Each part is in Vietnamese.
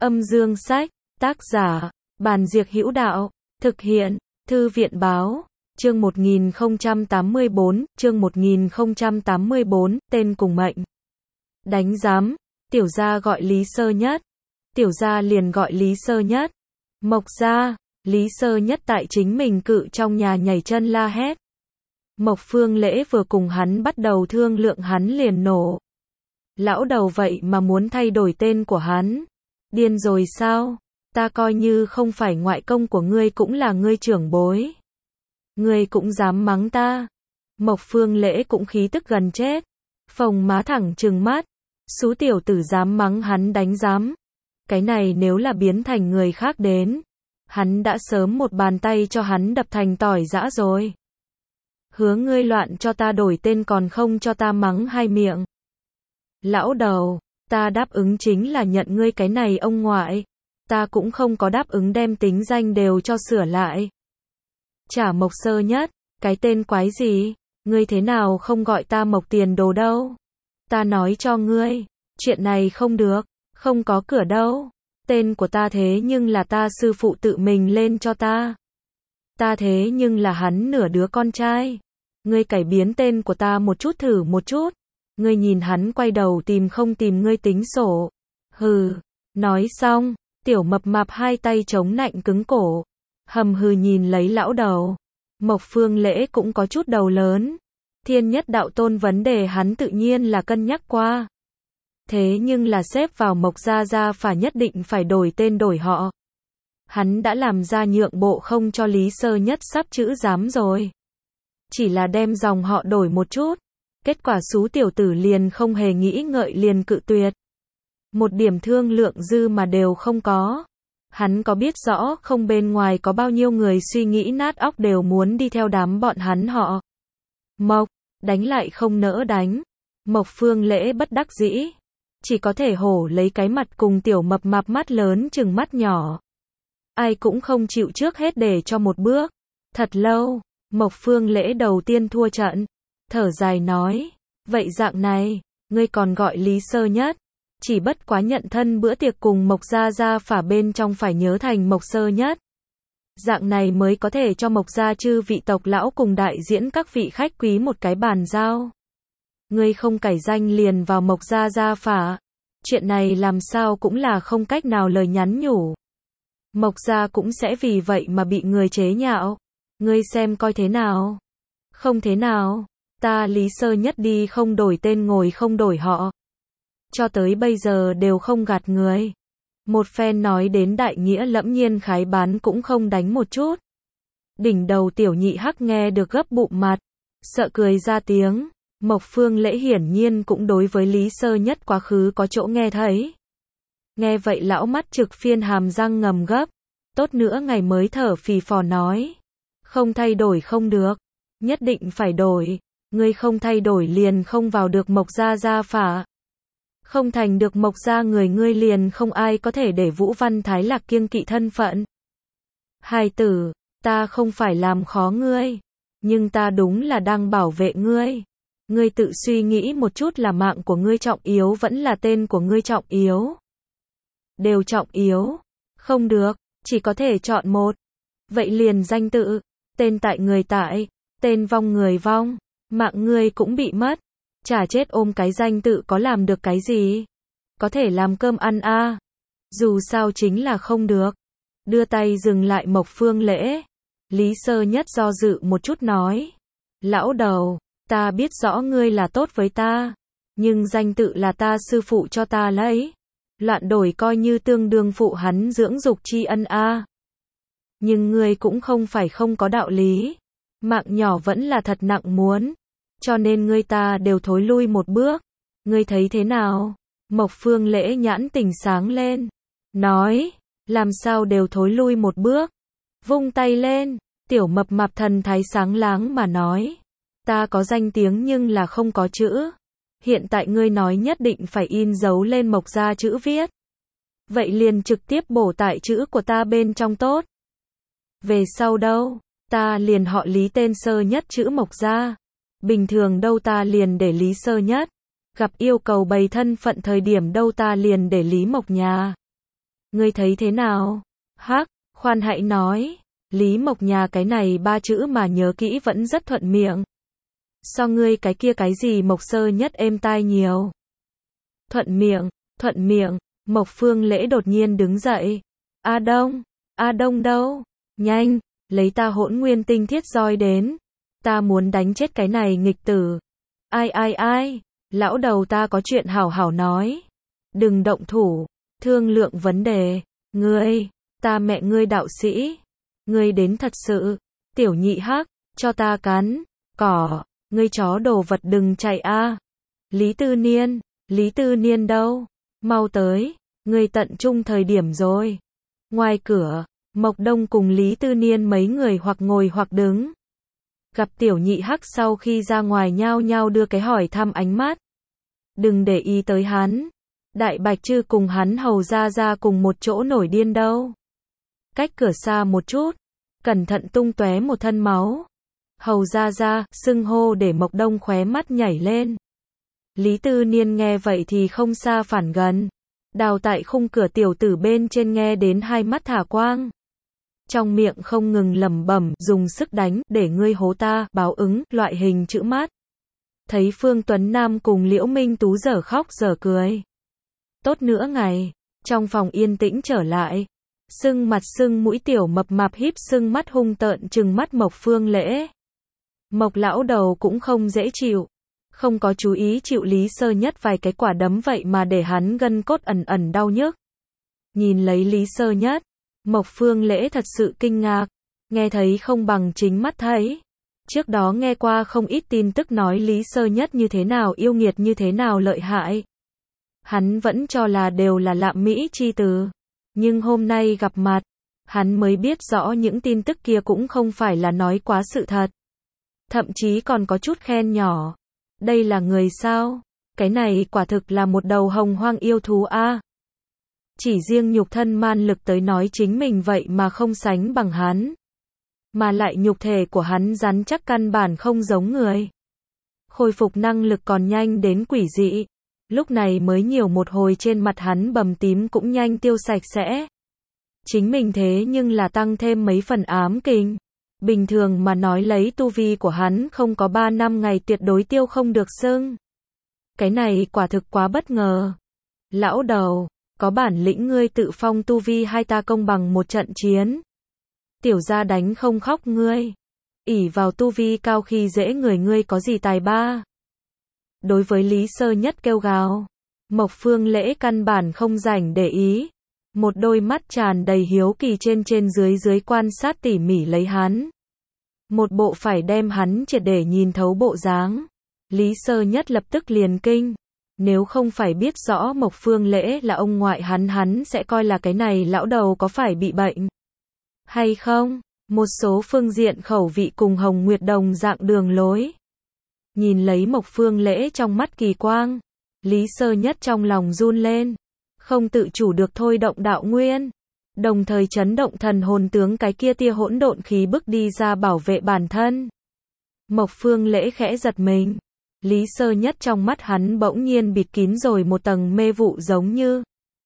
Âm dương sách, tác giả, Bàn Diệc Hữu Đạo, thực hiện, Thư viện báo, chương 1084, tên cùng mệnh. Đánh giám, tiểu gia gọi Lý Sơ Nhất. Tiểu gia liền gọi Lý Sơ Nhất. Mộc gia, Lý Sơ Nhất tại chính mình cự trong nhà nhảy chân la hét. Mộc Phương Lễ vừa cùng hắn bắt đầu thương lượng hắn liền nổ. Lão đầu vậy mà muốn thay đổi tên của hắn. Điên rồi sao? Ta coi như không phải ngoại công của ngươi cũng là ngươi trưởng bối. Ngươi cũng dám mắng ta. Mộc Phương Lễ cũng khí tức gần chết. Phồng má thẳng trừng mắt. Xú tiểu tử dám mắng hắn đánh giám. Cái này nếu là biến thành người khác đến. Hắn đã sớm một bàn tay cho hắn đập thành tỏi giã rồi. Hứa ngươi loạn cho ta đổi tên còn không cho ta mắng hai miệng. Lão đầu, ta đáp ứng chính là nhận ngươi cái này ông ngoại. Ta cũng không có đáp ứng đem tính danh đều cho sửa lại. Chả Mộc Sơ Nhất, cái tên quái gì, ngươi thế nào không gọi ta Mộc Tiền Đồ đâu. Ta nói cho ngươi, chuyện này không được, không có cửa đâu. Tên của ta thế nhưng là ta sư phụ tự mình lên cho ta. Ta thế nhưng là hắn nửa đứa con trai. Ngươi cải biến tên của ta một chút thử một chút. Ngươi nhìn hắn quay đầu tìm không tìm ngươi tính sổ. Hừ, nói xong, tiểu mập mạp hai tay chống nạnh cứng cổ. Hầm hừ nhìn lấy lão đầu. Mộc Phương Lễ cũng có chút đầu lớn. Thiên Nhất Đạo Tôn vấn đề hắn tự nhiên là cân nhắc qua. Thế nhưng là xếp vào Mộc gia phải nhất định phải đổi tên đổi họ. Hắn đã làm ra nhượng bộ không cho Lý Sơ Nhất sắp chữ giám rồi. Chỉ là đem dòng họ đổi một chút. Kết quả xú tiểu tử liền không hề nghĩ ngợi liền cự tuyệt. Một điểm thương lượng dư mà đều không có. Hắn có biết rõ không bên ngoài có bao nhiêu người suy nghĩ nát óc đều muốn đi theo đám bọn hắn họ. Mộc, đánh lại không nỡ đánh. Mộc Phương Lễ bất đắc dĩ. Chỉ có thể hổ lấy cái mặt cùng tiểu mập mạp mắt lớn chừng mắt nhỏ. Ai cũng không chịu trước hết để cho một bước. Thật lâu, Mộc Phương Lễ đầu tiên thua trận. Thở dài nói, vậy dạng này, ngươi còn gọi Lý Sơ Nhất. Chỉ bất quá nhận thân bữa tiệc cùng Mộc gia phả bên trong phải nhớ thành Mộc Sơ Nhất. Dạng này mới có thể cho Mộc gia chư vị tộc lão cùng đại diễn các vị khách quý một cái bàn giao. Ngươi không cải danh liền vào Mộc gia phả. Chuyện này làm sao cũng là không cách nào lời nhắn nhủ. Mộc gia cũng sẽ vì vậy mà bị người chế nhạo. Ngươi xem coi thế nào. Không thế nào. Ta Lý Sơ Nhất đi không đổi tên ngồi không đổi họ. Cho tới bây giờ đều không gạt người. Một phen nói đến đại nghĩa lẫm nhiên khái bán cũng không đánh một chút. Đỉnh đầu tiểu nhị hắc nghe được gấp bụng mặt. Sợ cười ra tiếng. Mộc Phương Lễ hiển nhiên cũng đối với Lý Sơ Nhất quá khứ có chỗ nghe thấy. Nghe vậy lão mắt trực phiên hàm răng ngầm gấp. Tốt nữa ngày mới thở phì phò nói. Không thay đổi không được. Nhất định phải đổi. Ngươi không thay đổi liền không vào được Mộc gia phả. Không thành được Mộc gia người ngươi liền không ai có thể để Vũ Văn Thái Lạc kiêng kỵ thân phận. Hài tử, ta không phải làm khó ngươi. Nhưng ta đúng là đang bảo vệ ngươi. Ngươi tự suy nghĩ một chút là mạng của ngươi trọng yếu vẫn là tên của ngươi trọng yếu. Đều trọng yếu. Không được, chỉ có thể chọn một. Vậy liền danh tự, tên tại người tại, tên vong người vong. Mạng ngươi cũng bị mất. Chả chết ôm cái danh tự có làm được cái gì. Có thể làm cơm ăn a. Dù sao chính là không được. Đưa tay dừng lại Mộc Phương Lễ. Lý Sơ Nhất do dự một chút nói. Lão đầu, ta biết rõ ngươi là tốt với ta. Nhưng danh tự là ta sư phụ cho ta lấy. Loạn đổi coi như tương đương phụ hắn dưỡng dục tri ân a. Nhưng ngươi cũng không phải không có đạo lý. Mạng nhỏ vẫn là thật nặng muốn. Cho nên ngươi ta đều thối lui một bước. Ngươi thấy thế nào? Mộc Phương Lễ nhãn tỉnh sáng lên. Nói, làm sao đều thối lui một bước. Vung tay lên, tiểu mập mạp thần thái sáng láng mà nói. Ta có danh tiếng nhưng là không có chữ. Hiện tại ngươi nói nhất định phải in dấu lên Mộc gia chữ viết. Vậy liền trực tiếp bổ tại chữ của ta bên trong tốt. Về sau đâu, ta liền họ Lý tên Sơ Nhất chữ Mộc gia. Bình thường đâu ta liền để Lý Sơ Nhất. Gặp yêu cầu bày thân phận thời điểm đâu ta liền để Lý Mộc nhà. Ngươi thấy thế nào? Hắc, khoan hãy nói. Lý Mộc nhà cái này ba chữ mà nhớ kỹ vẫn rất thuận miệng. So ngươi cái kia cái gì Mộc Sơ Nhất êm tai nhiều. Thuận miệng, Mộc Phương Lễ đột nhiên đứng dậy. A Đông đâu? Nhanh, lấy ta Hỗn Nguyên Tinh Thiết roi đến. Ta muốn đánh chết cái này nghịch tử. Ai, lão đầu ta có chuyện hảo hảo nói. Đừng động thủ, thương lượng vấn đề. Ngươi, ta mẹ ngươi đạo sĩ. Ngươi đến thật sự. Tiểu Nhị Hắc, cho ta cắn. Cỏ, ngươi chó đồ vật đừng chạy a. Lý Tư Niên đâu? Mau tới, ngươi tận trung thời điểm rồi. Ngoài cửa, Mộc Đông cùng Lý Tư Niên mấy người hoặc ngồi hoặc đứng. Gặp Tiểu Nhị Hắc sau khi ra ngoài nhao nhao đưa cái hỏi thăm ánh mắt. Đừng để ý tới hắn. Đại Bạch Trư cùng hắn hầu ra cùng một chỗ nổi điên đâu. Cách cửa xa một chút, cẩn thận tung tóe một thân máu. Hầu ra, xưng hô để Mộc Đông khóe mắt nhảy lên. Lý Tư Niên nghe vậy thì không xa phản gần. Đào tại khung cửa tiểu tử bên trên nghe đến hai mắt thả quang. Trong miệng không ngừng lẩm bẩm, dùng sức đánh, để ngươi hố ta, báo ứng, loại hình chữ mát. Thấy Phương Tuấn Nam cùng Liễu Minh Tú dở khóc dở cười. Tốt nữa ngày, trong phòng yên tĩnh trở lại. Sưng mặt sưng mũi tiểu mập mạp híp sưng mắt hung tợn trừng mắt Mộc Phương Lễ. Mộc lão đầu cũng không dễ chịu. Không có chú ý chịu Lý Sơ Nhất vài cái quả đấm vậy mà để hắn gân cốt ẩn đau nhức. Nhìn lấy Lý Sơ Nhất, Mộc Phương Lễ thật sự kinh ngạc, nghe thấy không bằng chính mắt thấy. Trước đó nghe qua không ít tin tức nói Lý Sơ Nhất như thế nào yêu nghiệt như thế nào lợi hại. Hắn vẫn cho là đều là lạm mỹ chi từ. Nhưng hôm nay gặp mặt, hắn mới biết rõ những tin tức kia cũng không phải là nói quá sự thật. Thậm chí còn có chút khen nhỏ. Đây là người sao? Cái này quả thực là một đầu hồng hoang yêu thú a. Chỉ riêng nhục thân man lực tới nói chính mình vậy mà không sánh bằng hắn. Mà lại nhục thể của hắn rắn chắc căn bản không giống người. Khôi phục năng lực còn nhanh đến quỷ dị. Lúc này mới nhiều một hồi trên mặt hắn bầm tím cũng nhanh tiêu sạch sẽ. Chính mình thế nhưng là tăng thêm mấy phần ám kình. Bình thường mà nói lấy tu vi của hắn không có 3 năm ngày tuyệt đối tiêu không được xưng. Cái này quả thực quá bất ngờ. Lão đầu, có bản lĩnh ngươi tự phong tu vi hai ta công bằng một trận chiến. Tiểu gia đánh không khóc ngươi. Ỷ vào tu vi cao khi dễ người ngươi có gì tài ba. Đối với Lý Sơ Nhất kêu gào, Mộc Phương Lễ căn bản không rảnh để ý. Một đôi mắt tràn đầy hiếu kỳ trên dưới quan sát tỉ mỉ lấy hắn. Một bộ phải đem hắn triệt để nhìn thấu bộ dáng. Lý Sơ Nhất lập tức liền kinh. Nếu không phải biết rõ Mộc Phương Lễ là ông ngoại hắn sẽ coi là cái này lão đầu có phải bị bệnh hay không. Một số phương diện khẩu vị cùng Hồng Nguyệt đồng dạng đường lối. Nhìn lấy Mộc Phương Lễ trong mắt kỳ quang, Lý Sơ Nhất trong lòng run lên, không tự chủ được thôi động đạo nguyên, đồng thời chấn động thần hồn tướng cái kia tia hỗn độn khí bức đi ra bảo vệ bản thân. Mộc Phương Lễ khẽ giật mình, Lý Sơ Nhất trong mắt hắn bỗng nhiên bịt kín rồi một tầng mê vụ giống như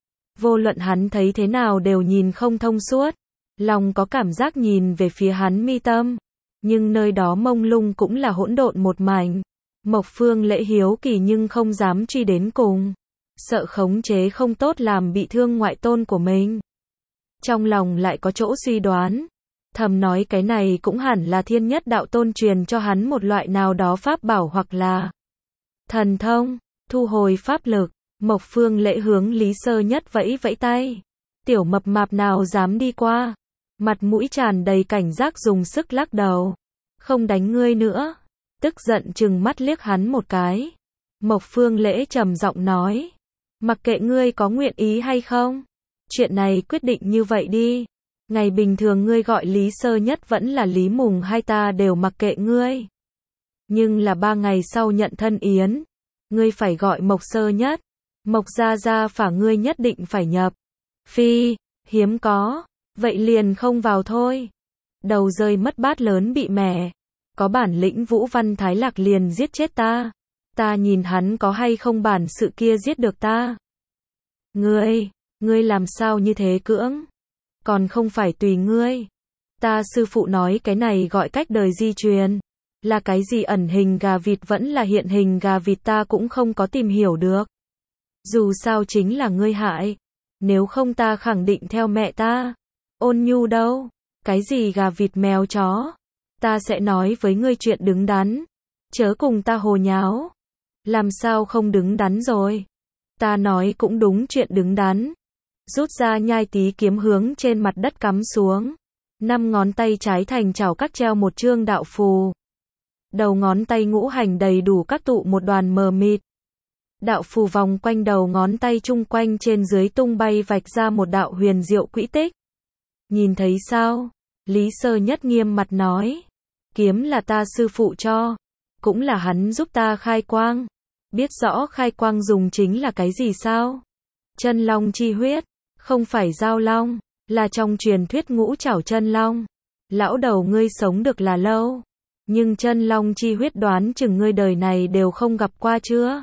vô luận hắn thấy thế nào đều nhìn không thông suốt, lòng có cảm giác nhìn về phía hắn mi tâm. Nhưng nơi đó mông lung cũng là hỗn độn một mảnh. Mộc Phương Lễ hiếu kỳ nhưng không dám truy đến cùng. Sợ khống chế không tốt làm bị thương ngoại tôn của mình. Trong lòng lại có chỗ suy đoán. Thầm nói cái này cũng hẳn là Thiên Nhất Đạo Tôn truyền cho hắn một loại nào đó pháp bảo hoặc là thần thông. Thu hồi pháp lực, Mộc Phương Lễ hướng Lý Sơ Nhất vẫy vẫy tay. Tiểu mập mạp nào dám đi qua. Mặt mũi tràn đầy cảnh giác dùng sức lắc đầu. Không đánh ngươi nữa. Tức giận trừng mắt liếc hắn một cái. Mộc Phương Lễ trầm giọng nói. Mặc kệ ngươi có nguyện ý hay không. Chuyện này quyết định như vậy đi. Ngày bình thường ngươi gọi Lý Sơ Nhất vẫn là Lý Mùng hay ta đều mặc kệ ngươi. Nhưng là 3 ngày sau nhận thân yến. Ngươi phải gọi Mộc Sơ Nhất. Mộc gia phả ngươi nhất định phải nhập. Phi, hiếm có. Vậy liền không vào thôi. Đầu rơi mất bát lớn bị mẻ. Có bản lĩnh Vũ Văn Thái Lạc liền giết chết ta. Ta nhìn hắn có hay không bản sự kia giết được ta. Ngươi, Ngươi làm sao như thế cưỡng? Còn không phải tùy ngươi. Ta sư phụ nói cái này gọi cách đời di truyền. Là cái gì ẩn hình gà vịt vẫn là hiện hình gà vịt ta cũng không có tìm hiểu được. Dù sao chính là ngươi hại. Nếu không ta khẳng định theo mẹ ta. Ôn Nhu đâu? Cái gì gà vịt mèo chó? Ta sẽ nói với ngươi chuyện đứng đắn. Chớ cùng ta hồ nháo. Làm sao không đứng đắn rồi? Ta nói cũng đúng chuyện đứng đắn. Rút ra nhai tí kiếm hướng trên mặt đất cắm xuống. 5 ngón tay trái thành chảo các treo một chương đạo phù. Đầu ngón tay ngũ hành đầy đủ các tụ một đoàn mờ mịt. Đạo phù vòng quanh đầu ngón tay chung quanh trên dưới tung bay vạch ra một đạo huyền diệu quỹ tích. Nhìn thấy sao? Lý Sơ Nhất nghiêm mặt nói. Kiếm là ta sư phụ cho. Cũng là hắn giúp ta khai quang. Biết rõ khai quang dùng chính là cái gì sao? Chân long chi huyết. Không phải giao long. Là trong truyền thuyết ngũ trảo chân long. Lão đầu ngươi sống được là lâu. Nhưng chân long chi huyết đoán chừng ngươi đời này đều không gặp qua chưa?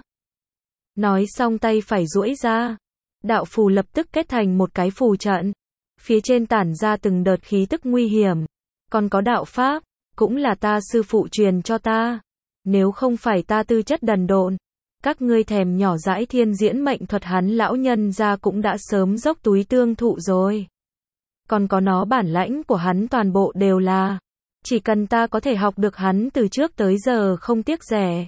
Nói xong tay phải duỗi ra. Đạo phù lập tức kết thành một cái phù trận. Phía trên tản ra từng đợt khí tức nguy hiểm. Còn có đạo pháp, cũng là ta sư phụ truyền cho ta. Nếu không phải ta tư chất đần độn, các ngươi thèm nhỏ dãi thiên diễn mệnh thuật hắn lão nhân ra cũng đã sớm dốc túi tương thụ rồi. Còn có nó bản lãnh của hắn toàn bộ đều là, chỉ cần ta có thể học được hắn từ trước tới giờ không tiếc rẻ.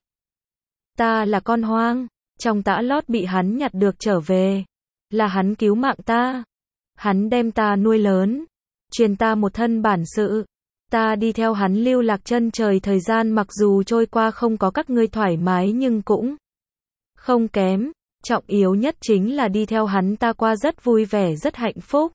Ta là con hoang, trong tã lót bị hắn nhặt được trở về. Là hắn cứu mạng ta. Hắn đem ta nuôi lớn, truyền ta một thân bản sự. Ta đi theo hắn lưu lạc chân trời thời gian mặc dù trôi qua không có các ngươi thoải mái nhưng cũng không kém. Trọng yếu nhất chính là đi theo hắn ta qua rất vui vẻ rất hạnh phúc.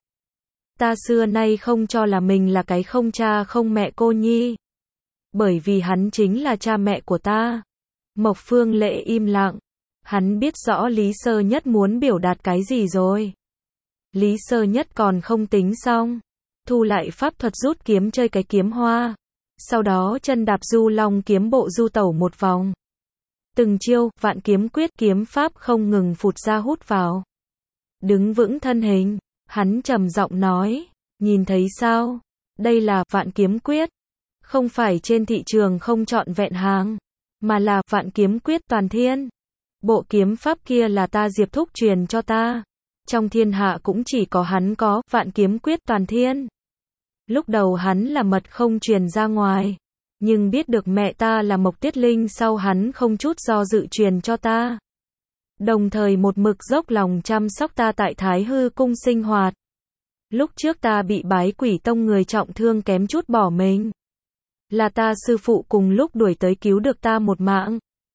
Ta xưa nay không cho là mình là cái không cha không mẹ cô nhi. Bởi vì hắn chính là cha mẹ của ta. Mộc Phương Lệ im lặng. Hắn biết rõ Lý Sơ Nhất muốn biểu đạt cái gì rồi. Lý Sơ Nhất còn không tính xong. Thu lại pháp thuật rút kiếm chơi cái kiếm hoa. Sau đó chân đạp du long kiếm bộ du tẩu một vòng. Từng chiêu, vạn kiếm quyết kiếm pháp không ngừng phụt ra hút vào. Đứng vững thân hình, hắn trầm giọng nói, nhìn thấy sao? Đây là vạn kiếm quyết. Không phải trên thị trường không trọn vẹn hàng, mà là vạn kiếm quyết toàn thiên. Bộ kiếm pháp kia là ta Diệp Thúc truyền cho ta. Trong thiên hạ cũng chỉ có hắn có vạn kiếm quyết toàn thiên. Lúc đầu hắn là mật không truyền ra ngoài. Nhưng biết được mẹ ta là Mộc Tiết Linh sau hắn không chút do dự truyền cho ta. Đồng thời một mực dốc lòng chăm sóc ta tại Thái Hư Cung sinh hoạt. Lúc trước ta bị Bái Quỷ Tông người trọng thương kém chút bỏ mình. Là ta sư phụ cùng lúc đuổi tới cứu được ta một mạng.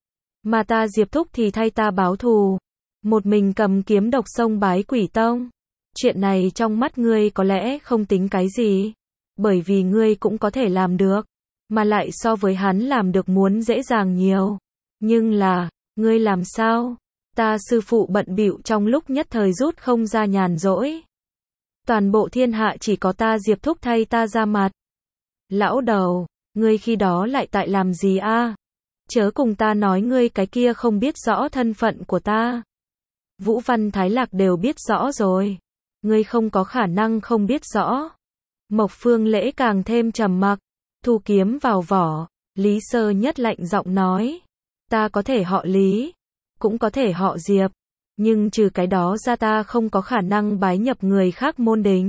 Mà ta Diệp Thúc thì thay ta báo thù. Một mình cầm kiếm độc xông Bái Quỷ Tông. Chuyện này trong mắt ngươi có lẽ không tính cái gì. Bởi vì ngươi cũng có thể làm được. Mà lại so với hắn làm được muốn dễ dàng nhiều. Nhưng là, ngươi làm sao? Ta sư phụ bận bịu trong lúc nhất thời rút không ra nhàn rỗi. Toàn bộ thiên hạ chỉ có ta Diệp Thúc thay ta ra mặt. Lão đầu, ngươi khi đó lại tại làm gì a? Chớ cùng ta nói ngươi cái kia không biết rõ thân phận của ta. Vũ Văn Thái Lạc đều biết rõ rồi. Ngươi không có khả năng không biết rõ. Mộc Phương Lễ càng thêm trầm mặc. Thu kiếm vào vỏ, Lý Sơ Nhất lạnh giọng nói. Ta có thể họ Lý, cũng có thể họ Diệp. Nhưng trừ cái đó ra ta không có khả năng bái nhập người khác môn đình.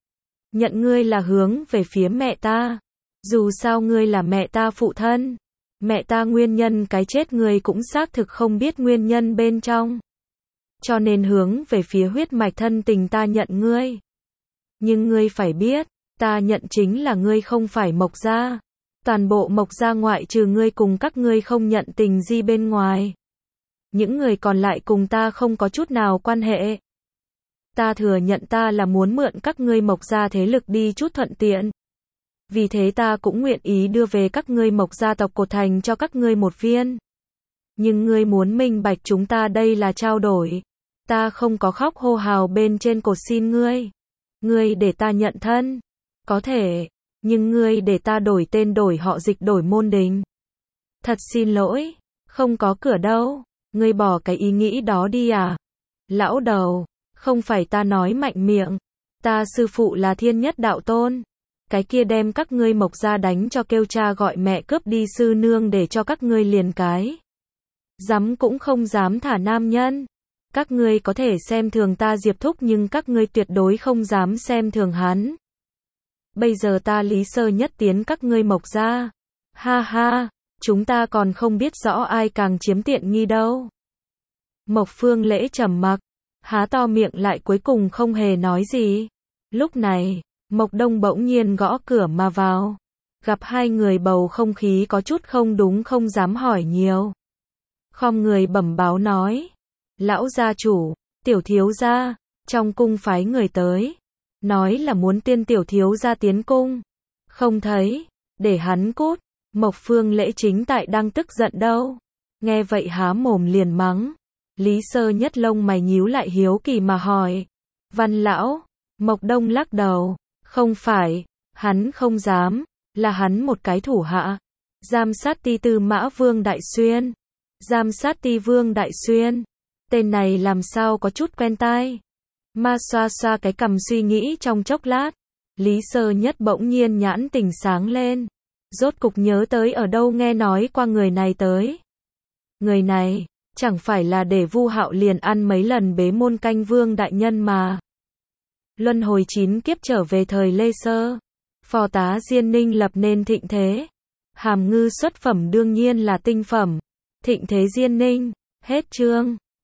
Nhận ngươi là hướng về phía mẹ ta. Dù sao ngươi là mẹ ta phụ thân. Mẹ ta nguyên nhân cái chết ngươi cũng xác thực không biết nguyên nhân bên trong. Cho nên hướng về phía huyết mạch thân tình ta nhận ngươi. Nhưng ngươi phải biết, ta nhận chính là ngươi không phải Mộc gia. Toàn bộ Mộc gia ngoại trừ ngươi cùng các ngươi không nhận tình gì bên ngoài. Những người còn lại cùng ta không có chút nào quan hệ. Ta thừa nhận ta là muốn mượn các ngươi Mộc gia thế lực đi chút thuận tiện. Vì thế ta cũng nguyện ý đưa về các ngươi Mộc gia tộc cột thành cho các ngươi một viên. Nhưng ngươi muốn minh bạch chúng ta đây là trao đổi. Ta không có khóc hô hào bên trên cột xin ngươi. Ngươi để ta nhận thân. Có thể. Nhưng ngươi để ta đổi tên đổi họ dịch đổi môn đình. Thật xin lỗi. Không có cửa đâu. Ngươi bỏ cái ý nghĩ đó đi à? Lão đầu. Không phải ta nói mạnh miệng. Ta sư phụ là Thiên Nhất Đạo Tôn. Cái kia đem các ngươi Mộc gia đánh cho kêu cha gọi mẹ cướp đi sư nương để cho các ngươi liền cái. Dám cũng không dám thả nam nhân. Các ngươi có thể xem thường ta Diệp Thúc nhưng các ngươi tuyệt đối không dám xem thường hắn. Bây giờ ta Lý Sơ Nhất tiến các ngươi Mộc gia. Ha ha, chúng ta còn không biết rõ ai càng chiếm tiện nghi đâu. Mộc Phương Lễ trầm mặc, há to miệng lại cuối cùng không hề nói gì. Lúc này, Mộc Đông bỗng nhiên gõ cửa mà vào. Gặp hai người bầu không khí có chút không đúng không dám hỏi nhiều. Khom người bẩm báo nói. Lão gia chủ, tiểu thiếu gia, trong cung phái người tới. Nói là muốn tiên tiểu thiếu gia tiến cung. Không thấy, để hắn cút. Mộc Phương Lễ chính tại đang tức giận đâu. Nghe vậy há mồm liền mắng. Lý Sơ Nhất lông mày nhíu lại hiếu kỳ mà hỏi. Văn lão, Mộc Đông lắc đầu. Không phải, hắn không dám, là hắn một cái thủ hạ. Giám sát ti Tư Mã Vương Đại Xuyên. Giám sát ti Vương Đại Xuyên. Tên này làm sao có chút quen tai. Ma xoa xoa cái cằm suy nghĩ trong chốc lát. Lý Sơ Nhất bỗng nhiên nhãn tình sáng lên. Rốt cục nhớ tới ở đâu nghe nói qua người này tới. Người này, chẳng phải là để Vu Hạo liền ăn mấy lần bế môn canh Vương đại nhân mà. Luân hồi 9 kiếp trở về thời Lê Sơ. Phò tá Diên Ninh lập nên thịnh thế. Hàm ngư xuất phẩm đương nhiên là tinh phẩm. Thịnh thế Diên Ninh. Hết chương.